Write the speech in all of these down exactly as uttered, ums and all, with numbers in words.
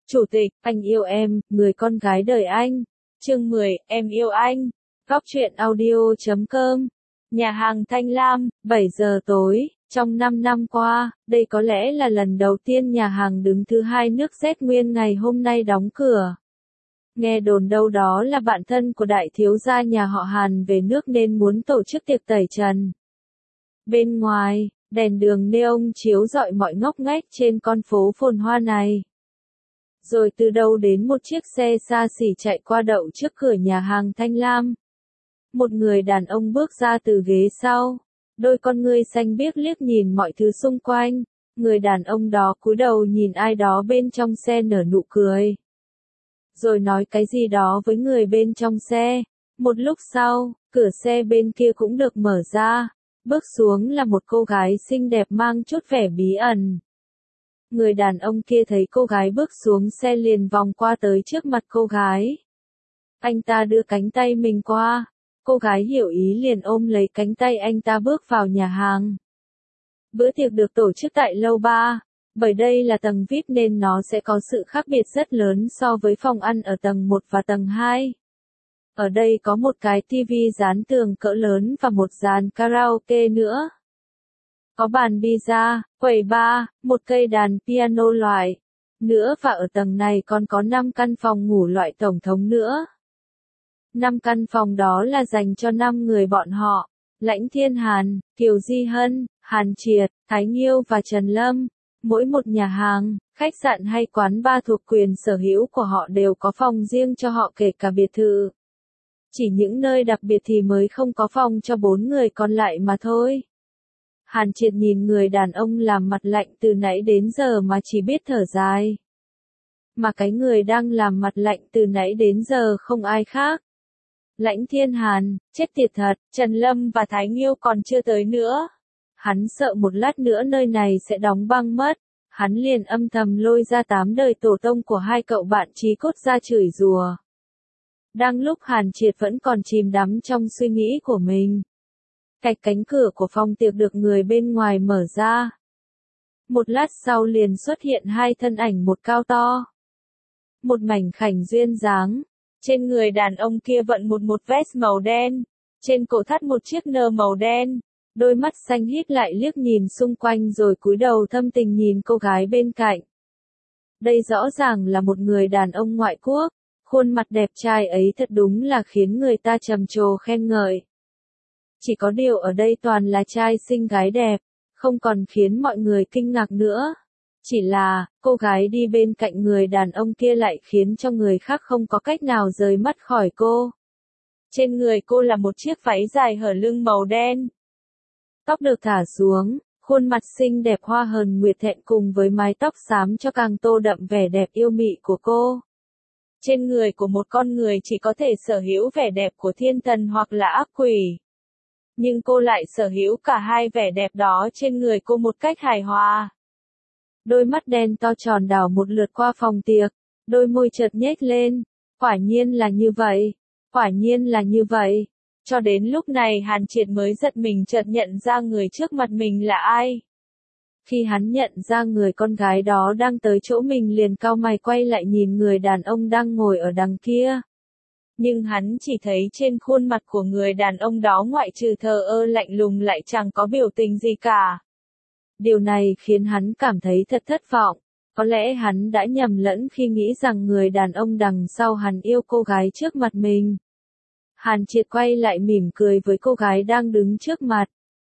Chủ tịch, anh yêu em, người con gái đời anh. Chương mười, em yêu anh. Góc truyện audio chấm com. Nhà hàng Thanh Lam, bảy giờ tối. Trong năm năm qua, đây có lẽ là lần đầu tiên nhà hàng đứng thứ hai nước Z Nguyên ngày hôm nay đóng cửa. Nghe đồn đâu đó là bạn thân của đại thiếu gia nhà họ Hàn về nước nên muốn tổ chức tiệc tẩy trần. Bên ngoài, đèn đường neon chiếu rọi mọi ngóc ngách trên con phố phồn hoa này. Rồi từ đâu đến một chiếc xe xa xỉ chạy qua đậu trước cửa nhà hàng Thanh Lam. Một người đàn ông bước ra từ ghế sau, đôi con ngươi xanh biếc liếc nhìn mọi thứ xung quanh. Người đàn ông đó cúi đầu nhìn ai đó bên trong xe nở nụ cười. Rồi nói cái gì đó với người bên trong xe. Một lúc sau, cửa xe bên kia cũng được mở ra. Bước xuống là một cô gái xinh đẹp mang chút vẻ bí ẩn. Người đàn ông kia thấy cô gái bước xuống xe liền vòng qua tới trước mặt cô gái. Anh ta đưa cánh tay mình qua. Cô gái hiểu ý liền ôm lấy cánh tay anh ta bước vào nhà hàng. Bữa tiệc được tổ chức tại lầu ba. Bởi đây là tầng vi ai pi nên nó sẽ có sự khác biệt rất lớn so với phòng ăn ở tầng một và tầng hai. Ở đây có một cái tivi dán tường cỡ lớn và một dàn karaoke nữa. Có bàn pizza, quầy bar, một cây đàn piano loại nữa và ở tầng này còn có năm căn phòng ngủ loại tổng thống nữa. năm căn phòng đó là dành cho năm người bọn họ: Lãnh Thiên Hàn, Kiều Di Hân, Hàn Triệt, Thái Nghiêu và Trần Lâm. Mỗi một nhà hàng, khách sạn hay quán bar thuộc quyền sở hữu của họ đều có phòng riêng cho họ kể cả biệt thự. Chỉ những nơi đặc biệt thì mới không có phòng cho bốn người còn lại mà thôi. Hàn Triệt nhìn người đàn ông làm mặt lạnh từ nãy đến giờ mà chỉ biết thở dài. Mà cái người đang làm mặt lạnh từ nãy đến giờ không ai khác. Lãnh Thiên Hàn, chết tiệt thật, Trần Lâm và Thái Nghiêu còn chưa tới nữa. Hắn sợ một lát nữa nơi này sẽ đóng băng mất. Hắn liền âm thầm lôi ra tám đời tổ tông của hai cậu bạn trí cốt ra chửi rủa. Đang lúc Hàn Triệt vẫn còn chìm đắm trong suy nghĩ của mình. Cạch cánh cửa của phòng tiệc được người bên ngoài mở ra. Một lát sau liền xuất hiện hai thân ảnh, một cao to, một mảnh khảnh duyên dáng. Trên người đàn ông kia vận một một vest màu đen, trên cổ thắt một chiếc nơ màu đen. Đôi mắt xanh híp lại liếc nhìn xung quanh rồi cúi đầu thâm tình nhìn cô gái bên cạnh. Đây rõ ràng là một người đàn ông ngoại quốc, khuôn mặt đẹp trai ấy thật đúng là khiến người ta trầm trồ khen ngợi. Chỉ có điều ở đây toàn là trai xinh gái đẹp, không còn khiến mọi người kinh ngạc nữa. Chỉ là, cô gái đi bên cạnh người đàn ông kia lại khiến cho người khác không có cách nào rời mắt khỏi cô. Trên người cô là một chiếc váy dài hở lưng màu đen. Tóc được thả xuống, khuôn mặt xinh đẹp hoa hờn nguyệt thẹn cùng với mái tóc xám cho càng tô đậm vẻ đẹp yêu mị của cô. Trên người của một con người chỉ có thể sở hữu vẻ đẹp của thiên thần hoặc là ác quỷ. Nhưng cô lại sở hữu cả hai vẻ đẹp đó trên người cô một cách hài hòa. Đôi mắt đen to tròn đảo một lượt qua phòng tiệc, đôi môi chợt nhếch lên. Quả nhiên là như vậy, quả nhiên là như vậy. Cho đến lúc này Hàn Triệt mới giật mình chợt nhận ra người trước mặt mình là ai. Khi hắn nhận ra người con gái đó đang tới chỗ mình liền cau mày quay lại nhìn người đàn ông đang ngồi ở đằng kia. Nhưng hắn chỉ thấy trên khuôn mặt của người đàn ông đó ngoại trừ thờ ơ lạnh lùng lại chẳng có biểu tình gì cả. Điều này khiến hắn cảm thấy thật thất vọng. Có lẽ hắn đã nhầm lẫn khi nghĩ rằng người đàn ông đằng sau hắn yêu cô gái trước mặt mình. Hàn Triệt quay lại mỉm cười với cô gái đang đứng trước mặt.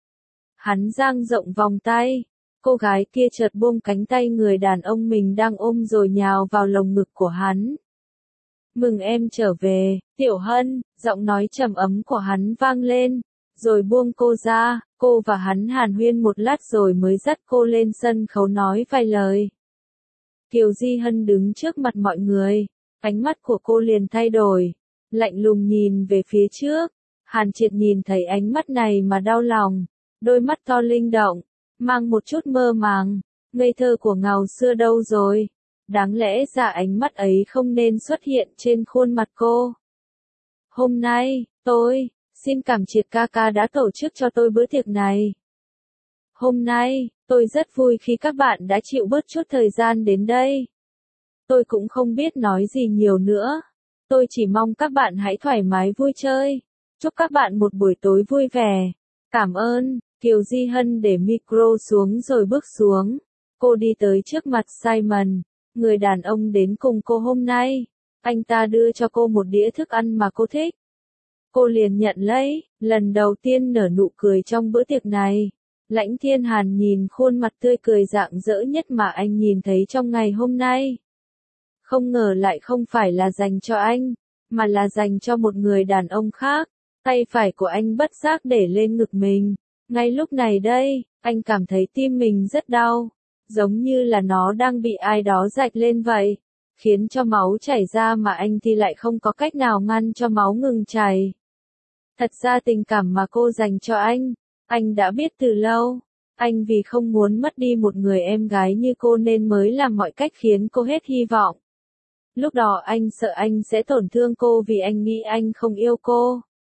Hắn dang rộng vòng tay. Cô gái kia chợt buông cánh tay người đàn ông mình đang ôm rồi nhào vào lồng ngực của hắn. Mừng em trở về, Tiểu Hân, giọng nói trầm ấm của hắn vang lên. Rồi buông cô ra, cô và hắn hàn huyên một lát rồi mới dắt cô lên sân khấu nói vài lời. Kiều Di Hân đứng trước mặt mọi người, ánh mắt của cô liền thay đổi, lạnh lùng nhìn về phía trước. Hàn Triệt nhìn thấy ánh mắt này mà đau lòng, đôi mắt to linh động, mang một chút mơ màng, ngây thơ của ngào xưa đâu rồi. Đáng lẽ ra ánh mắt ấy không nên xuất hiện trên khuôn mặt cô. Hôm nay, tôi xin cảm Triệt ca ca đã tổ chức cho tôi bữa tiệc này. Hôm nay, tôi rất vui khi các bạn đã chịu bớt chút thời gian đến đây. Tôi cũng không biết nói gì nhiều nữa. Tôi chỉ mong các bạn hãy thoải mái vui chơi. Chúc các bạn một buổi tối vui vẻ. Cảm ơn. Kiều Di Hân để micro xuống rồi bước xuống. Cô đi tới trước mặt Simon, người đàn ông đến cùng cô hôm nay. Anh ta đưa cho cô một đĩa thức ăn mà cô thích. Cô liền nhận lấy, lần đầu tiên nở nụ cười trong bữa tiệc này. Lãnh Thiên Hàn nhìn khuôn mặt tươi cười rạng rỡ nhất mà anh nhìn thấy trong ngày hôm nay. Không ngờ lại không phải là dành cho anh, mà là dành cho một người đàn ông khác. Tay phải của anh bất giác để lên ngực mình. Ngay lúc này đây, anh cảm thấy tim mình rất đau, giống như là nó đang bị ai đó rạch lên vậy, khiến cho máu chảy ra mà anh thì lại không có cách nào ngăn cho máu ngừng chảy. Thật ra tình cảm mà cô dành cho anh, anh đã biết từ lâu. Anh vì không muốn mất đi một người em gái như cô nên mới làm mọi cách khiến cô hết hy vọng. Lúc đó anh sợ anh sẽ tổn thương cô vì anh nghĩ anh không yêu cô.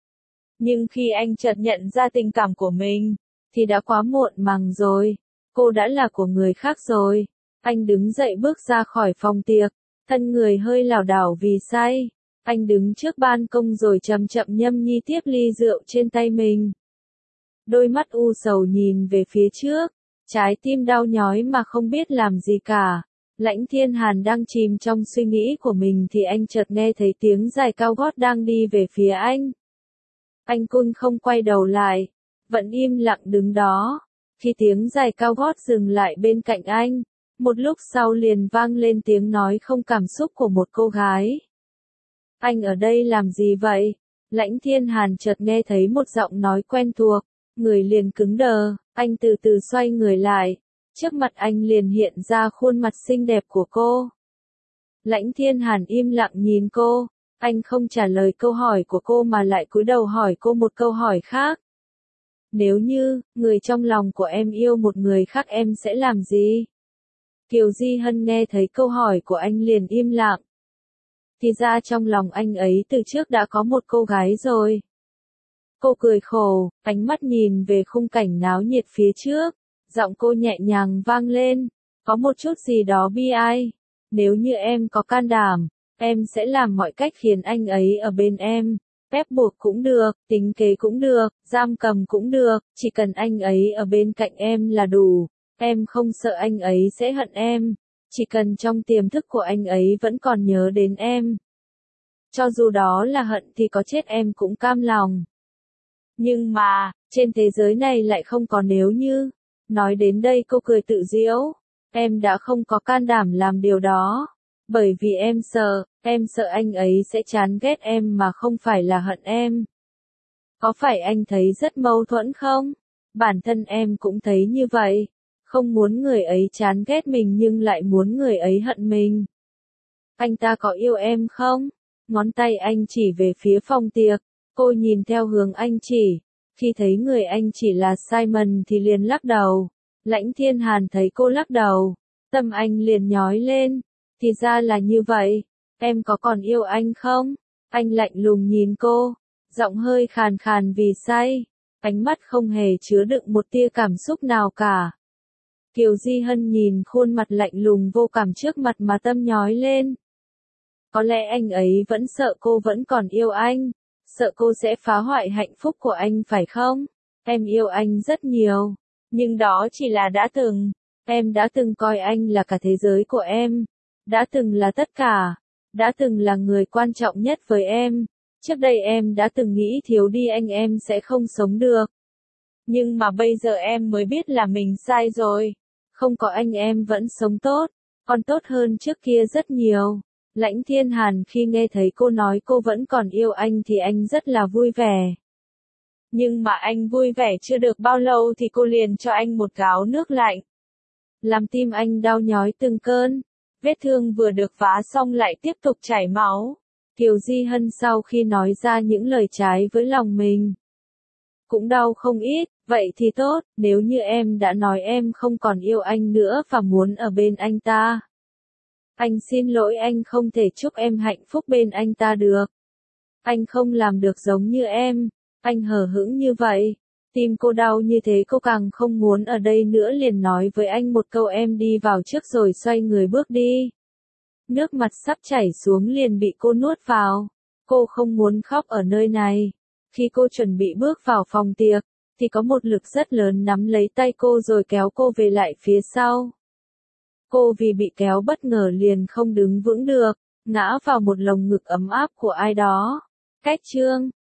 Nhưng khi anh chợt nhận ra tình cảm của mình, thì đã quá muộn màng rồi. Cô đã là của người khác rồi. Anh đứng dậy bước ra khỏi phòng tiệc, thân người hơi lảo đảo vì say. Anh đứng trước ban công rồi chậm chậm nhâm nhi tiếp ly rượu trên tay mình. Đôi mắt u sầu nhìn về phía trước, trái tim đau nhói mà không biết làm gì cả. Lãnh Thiên Hàn đang chìm trong suy nghĩ của mình thì anh chợt nghe thấy tiếng giày cao gót đang đi về phía anh. Anh cun không quay đầu lại, vẫn im lặng đứng đó. Khi tiếng giày cao gót dừng lại bên cạnh anh, một lúc sau liền vang lên tiếng nói không cảm xúc của một cô gái. Anh ở đây làm gì vậy? Lãnh Thiên Hàn chợt nghe thấy một giọng nói quen thuộc, người liền cứng đờ, anh từ từ xoay người lại. Trước mặt anh liền hiện ra khuôn mặt xinh đẹp của cô. Lãnh Thiên Hàn im lặng nhìn cô, anh không trả lời câu hỏi của cô mà lại cúi đầu hỏi cô một câu hỏi khác. Nếu như, người trong lòng của em yêu một người khác em sẽ làm gì? Kiều Di Hân nghe thấy câu hỏi của anh liền im lặng. Thì ra trong lòng anh ấy từ trước đã có một cô gái rồi. Cô cười khổ, ánh mắt nhìn về khung cảnh náo nhiệt phía trước. Giọng cô nhẹ nhàng vang lên, có một chút gì đó bi ai. Nếu như em có can đảm, em sẽ làm mọi cách khiến anh ấy ở bên em. Ép buộc cũng được, tính kế cũng được, giam cầm cũng được, chỉ cần anh ấy ở bên cạnh em là đủ. Em không sợ anh ấy sẽ hận em, chỉ cần trong tiềm thức của anh ấy vẫn còn nhớ đến em. Cho dù đó là hận thì có chết em cũng cam lòng. Nhưng mà, trên thế giới này lại không có nếu như. Nói đến đây cô cười tự giễu, em đã không có can đảm làm điều đó, bởi vì em sợ, em sợ anh ấy sẽ chán ghét em mà không phải là hận em. Có phải anh thấy rất mâu thuẫn không? Bản thân em cũng thấy như vậy, không muốn người ấy chán ghét mình nhưng lại muốn người ấy hận mình. Anh ta có yêu em không? Ngón tay anh chỉ về phía phòng tiệc, cô nhìn theo hướng anh chỉ. Khi thấy người anh chỉ là Simon thì liền lắc đầu. Lãnh Thiên Hàn thấy cô lắc đầu, tâm anh liền nhói lên. Thì ra là như vậy, em có còn yêu anh không? Anh lạnh lùng nhìn cô, giọng hơi khàn khàn vì say, ánh mắt không hề chứa đựng một tia cảm xúc nào cả. Kiều Di Hân nhìn khuôn mặt lạnh lùng vô cảm trước mặt mà tâm nhói lên. Có lẽ anh ấy vẫn sợ cô vẫn còn yêu anh. Sợ cô sẽ phá hoại hạnh phúc của anh phải không? Em yêu anh rất nhiều. Nhưng đó chỉ là đã từng. Em đã từng coi anh là cả thế giới của em. Đã từng là tất cả. Đã từng là người quan trọng nhất với em. Trước đây em đã từng nghĩ thiếu đi anh em sẽ không sống được. Nhưng mà bây giờ em mới biết là mình sai rồi. Không có anh em vẫn sống tốt. Còn tốt hơn trước kia rất nhiều. Lãnh Thiên Hàn khi nghe thấy cô nói cô vẫn còn yêu anh thì anh rất là vui vẻ. Nhưng mà anh vui vẻ chưa được bao lâu thì cô liền cho anh một gáo nước lạnh. Làm tim anh đau nhói từng cơn. Vết thương vừa được vá xong lại tiếp tục chảy máu. Kiều Di Hân sau khi nói ra những lời trái với lòng mình. Cũng đau không ít, vậy thì tốt, nếu như em đã nói em không còn yêu anh nữa và muốn ở bên anh ta. Anh xin lỗi anh không thể chúc em hạnh phúc bên anh ta được. Anh không làm được giống như em. Anh hờ hững như vậy. Tim cô đau như thế cô càng không muốn ở đây nữa liền nói với anh một câu em đi vào trước rồi xoay người bước đi. Nước mặt sắp chảy xuống liền bị cô nuốt vào. Cô không muốn khóc ở nơi này. Khi cô chuẩn bị bước vào phòng tiệc, thì có một lực rất lớn nắm lấy tay cô rồi kéo cô về lại phía sau. Cô vì bị kéo bất ngờ liền không đứng vững được, ngã vào một lồng ngực ấm áp của ai đó. Cách chương